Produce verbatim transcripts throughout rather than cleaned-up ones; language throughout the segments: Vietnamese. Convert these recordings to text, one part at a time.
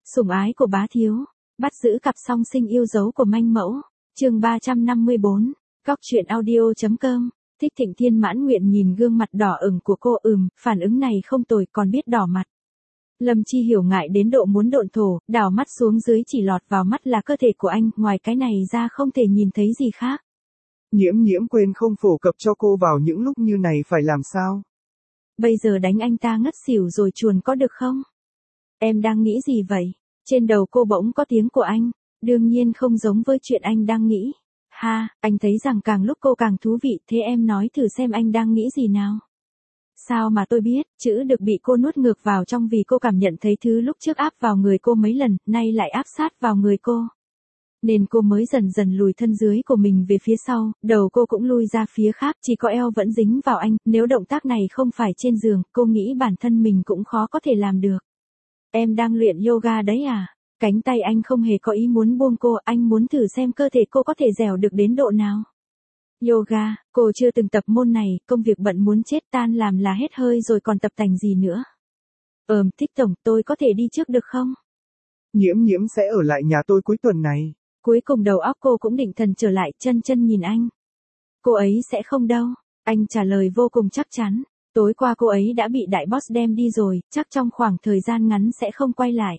Sủng ái của bá thiếu, bắt giữ cặp song sinh yêu dấu của manh mẫu, chương ba trăm năm mươi bốn, góc truyện audio.com, Thích Thịnh Thiên mãn nguyện nhìn gương mặt đỏ ửng của cô ừm, phản ứng này không tồi còn biết đỏ mặt. Lâm Chi Hiểu ngại đến độ muốn độn thổ, đảo mắt xuống dưới chỉ lọt vào mắt là cơ thể của anh, ngoài cái này ra không thể nhìn thấy gì khác. Nhiễm nhiễm quên không phổ cập cho cô vào những lúc như này phải làm sao? Bây giờ đánh anh ta ngất xỉu rồi chuồn có được không? Em đang nghĩ gì vậy? Trên đầu cô bỗng có tiếng của anh, đương nhiên không giống với chuyện anh đang nghĩ. Ha, anh thấy rằng càng lúc cô càng thú vị, thế em nói thử xem anh đang nghĩ gì nào. Sao mà tôi biết, chữ được bị cô nuốt ngược vào trong vì cô cảm nhận thấy thứ lúc trước áp vào người cô mấy lần, nay lại áp sát vào người cô. Nên cô mới dần dần lùi thân dưới của mình về phía sau, đầu cô cũng lui ra phía khác, chỉ có eo vẫn dính vào anh, nếu động tác này không phải trên giường, cô nghĩ bản thân mình cũng khó có thể làm được. Em đang luyện yoga đấy à? Cánh tay anh không hề có ý muốn buông cô, anh muốn thử xem cơ thể cô có thể dẻo được đến độ nào. Yoga, cô chưa từng tập môn này, công việc bận muốn chết tan làm là hết hơi rồi còn tập tành gì nữa. Ờm, Thích tổng, tôi có thể đi trước được không? Nhiễm nhiễm sẽ ở lại nhà tôi cuối tuần này. Cuối cùng đầu óc cô cũng định thần trở lại, chân chân nhìn anh. Cô ấy sẽ không đâu, anh trả lời vô cùng chắc chắn. Tối qua cô ấy đã bị đại boss đem đi rồi, chắc trong khoảng thời gian ngắn sẽ không quay lại.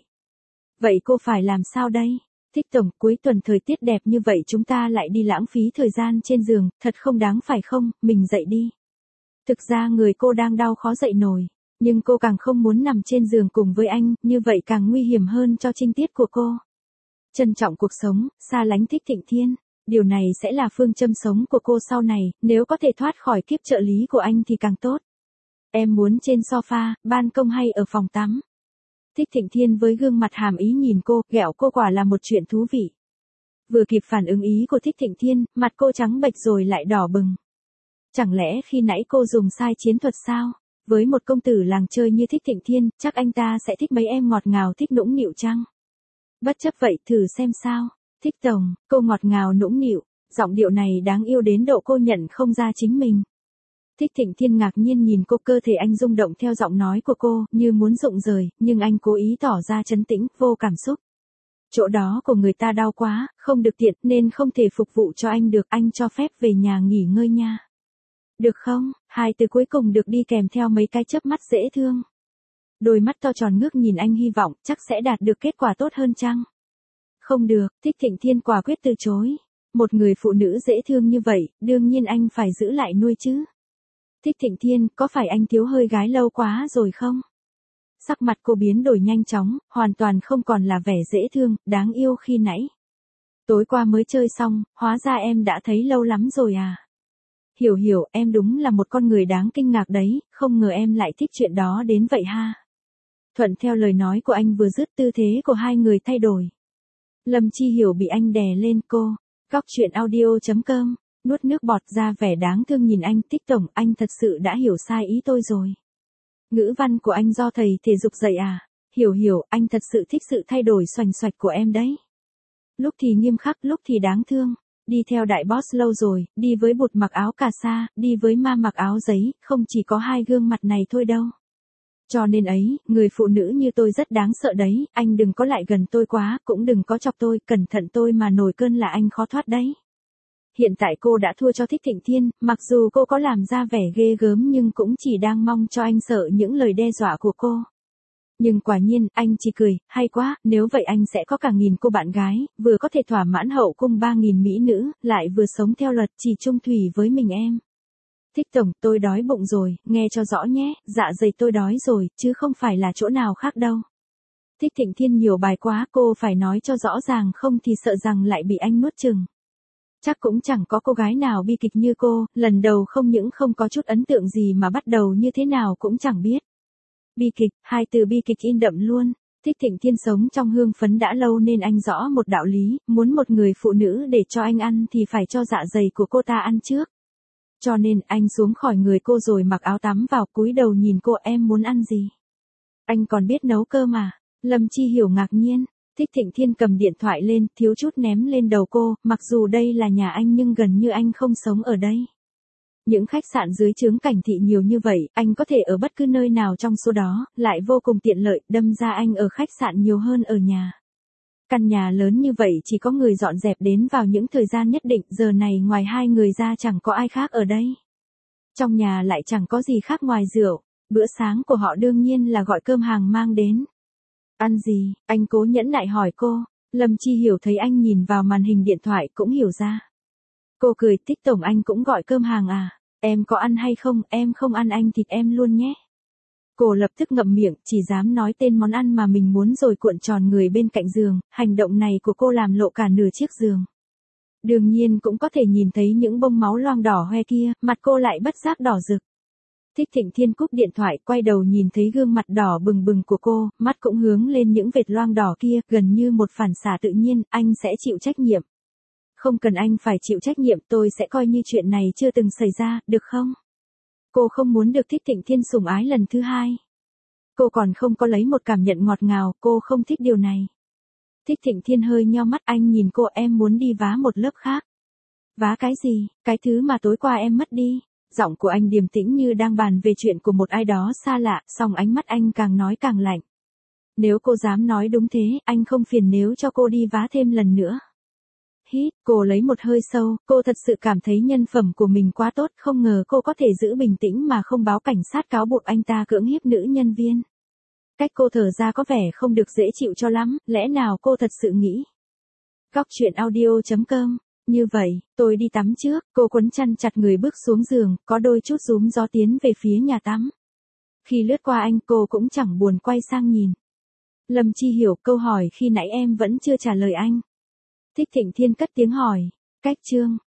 Vậy cô phải làm sao đây? Thích tổng, cuối tuần thời tiết đẹp như vậy chúng ta lại đi lãng phí thời gian trên giường, thật không đáng phải không, mình dậy đi. Thực ra người cô đang đau khó dậy nổi, nhưng cô càng không muốn nằm trên giường cùng với anh, như vậy càng nguy hiểm hơn cho trinh tiết của cô. Trân trọng cuộc sống, xa lánh Thích Thịnh Thiên, điều này sẽ là phương châm sống của cô sau này, nếu có thể thoát khỏi kiếp trợ lý của anh thì càng tốt. Em muốn trên sofa, ban công hay ở phòng tắm? Thích Thịnh Thiên với gương mặt hàm ý nhìn cô, ghẹo cô quả là một chuyện thú vị. Vừa kịp phản ứng ý của Thích Thịnh Thiên, mặt cô trắng bệch rồi lại đỏ bừng. Chẳng lẽ khi nãy cô dùng sai chiến thuật sao? Với một công tử làng chơi như Thích Thịnh Thiên, chắc anh ta sẽ thích mấy em ngọt ngào thích nũng nịu chăng? Bất chấp vậy thử xem sao. Thích tổng, cô ngọt ngào nũng nịu, giọng điệu này đáng yêu đến độ cô nhận không ra chính mình. Thích Thịnh Thiên ngạc nhiên nhìn cô, cơ thể anh rung động theo giọng nói của cô, như muốn rụng rời, nhưng anh cố ý tỏ ra trấn tĩnh, vô cảm xúc. Chỗ đó của người ta đau quá, không được tiện, nên không thể phục vụ cho anh được, anh cho phép về nhà nghỉ ngơi nha. Được không? Hai từ cuối cùng được đi kèm theo mấy cái chớp mắt dễ thương. Đôi mắt to tròn ngước nhìn anh hy vọng, chắc sẽ đạt được kết quả tốt hơn chăng? Không được, Thích Thịnh Thiên quả quyết từ chối. Một người phụ nữ dễ thương như vậy, đương nhiên anh phải giữ lại nuôi chứ. Thích Thịnh Thiên, có phải anh thiếu hơi gái lâu quá rồi không? Sắc mặt cô biến đổi nhanh chóng, hoàn toàn không còn là vẻ dễ thương, đáng yêu khi nãy. Tối qua mới chơi xong, hóa ra em đã thấy lâu lắm rồi à? Hiểu hiểu, em đúng là một con người đáng kinh ngạc đấy, không ngờ em lại thích chuyện đó đến vậy ha. Thuận theo lời nói của anh vừa dứt, tư thế của hai người thay đổi. Lâm Chi Hiểu bị anh đè lên cô, góc truyện audio.com. Nuốt nước bọt ra vẻ đáng thương nhìn anh. Thích tổng, anh thật sự đã hiểu sai ý tôi rồi. Ngữ văn của anh do thầy thể dục dạy à? Hiểu hiểu, anh thật sự thích sự thay đổi xoành xoạch của em đấy. Lúc thì nghiêm khắc, lúc thì đáng thương. Đi theo đại boss lâu rồi, đi với bụt mặc áo cà sa, đi với ma mặc áo giấy, không chỉ có hai gương mặt này thôi đâu. Cho nên ấy, người phụ nữ như tôi rất đáng sợ đấy, anh đừng có lại gần tôi quá, cũng đừng có chọc tôi, cẩn thận tôi mà nổi cơn là anh khó thoát đấy. Hiện tại cô đã thua cho Thích Thịnh Thiên, mặc dù cô có làm ra vẻ ghê gớm nhưng cũng chỉ đang mong cho anh sợ những lời đe dọa của cô. Nhưng quả nhiên, anh chỉ cười, hay quá, nếu vậy anh sẽ có cả nghìn cô bạn gái, vừa có thể thỏa mãn hậu cung ba nghìn mỹ nữ, lại vừa sống theo luật chỉ chung thủy với mình em. Thích tổng, tôi đói bụng rồi, nghe cho rõ nhé, dạ dày tôi đói rồi, chứ không phải là chỗ nào khác đâu. Thích Thịnh Thiên nhiều bài quá, cô phải nói cho rõ ràng không thì sợ rằng lại bị anh nuốt chừng. Chắc cũng chẳng có cô gái nào bi kịch như cô, lần đầu không những không có chút ấn tượng gì mà bắt đầu như thế nào cũng chẳng biết. Bi kịch, hai từ bi kịch in đậm luôn. Thích Thịnh Thiên sống trong hương phấn đã lâu nên anh rõ một đạo lý, muốn một người phụ nữ để cho anh ăn thì phải cho dạ dày của cô ta ăn trước. Cho nên anh xuống khỏi người cô rồi mặc áo tắm vào, cúi đầu nhìn cô, em muốn ăn gì? Anh còn biết nấu cơm à? Lâm Chi Hiểu ngạc nhiên. Thích Thịnh Thiên cầm điện thoại lên, thiếu chút ném lên đầu cô, mặc dù đây là nhà anh nhưng gần như anh không sống ở đây. Những khách sạn dưới trướng Cảnh Thị nhiều như vậy, anh có thể ở bất cứ nơi nào trong số đó, lại vô cùng tiện lợi, đâm ra anh ở khách sạn nhiều hơn ở nhà. Căn nhà lớn như vậy chỉ có người dọn dẹp đến vào những thời gian nhất định, giờ này ngoài hai người ra chẳng có ai khác ở đây. Trong nhà lại chẳng có gì khác ngoài rượu, bữa sáng của họ đương nhiên là gọi cơm hàng mang đến. Ăn gì? Anh cố nhẫn nại hỏi cô. Lâm Chi Hiểu thấy anh nhìn vào màn hình điện thoại cũng hiểu ra. Cô cười, Tích tổng anh cũng gọi cơm hàng à? Em có ăn hay không? Em không ăn anh thịt em luôn nhé. Cô lập tức ngậm miệng, chỉ dám nói tên món ăn mà mình muốn rồi cuộn tròn người bên cạnh giường, hành động này của cô làm lộ cả nửa chiếc giường. Đương nhiên cũng có thể nhìn thấy những bông máu loang đỏ hoe kia, mặt cô lại bất giác đỏ rực. Thích Thịnh Thiên cúp điện thoại, quay đầu nhìn thấy gương mặt đỏ bừng bừng của cô, mắt cũng hướng lên những vệt loang đỏ kia, gần như một phản xạ tự nhiên, anh sẽ chịu trách nhiệm. Không cần anh phải chịu trách nhiệm, tôi sẽ coi như chuyện này chưa từng xảy ra, được không? Cô không muốn được Thích Thịnh Thiên sủng ái lần thứ hai. Cô còn không có lấy một cảm nhận ngọt ngào, cô không thích điều này. Thích Thịnh Thiên hơi nheo mắt, anh nhìn cô, em muốn đi vá một lớp khác. Vá cái gì? Cái thứ mà tối qua em mất đi. Giọng của anh điềm tĩnh như đang bàn về chuyện của một ai đó xa lạ, song ánh mắt anh càng nói càng lạnh. Nếu cô dám nói đúng thế, anh không phiền nếu cho cô đi vá thêm lần nữa. Hít, cô lấy một hơi sâu, cô thật sự cảm thấy nhân phẩm của mình quá tốt, không ngờ cô có thể giữ bình tĩnh mà không báo cảnh sát cáo buộc anh ta cưỡng hiếp nữ nhân viên. Cách cô thở ra có vẻ không được dễ chịu cho lắm, lẽ nào cô thật sự nghĩ. Góc truyện audio chấm com. Như vậy, tôi đi tắm trước, cô quấn chăn chặt người bước xuống giường, có đôi chút rúm gió tiến về phía nhà tắm. Khi lướt qua anh, cô cũng chẳng buồn quay sang nhìn. Lâm Chi Hiểu, câu hỏi khi nãy em vẫn chưa trả lời anh. Thích Thịnh Thiên cất tiếng hỏi. Cách chương.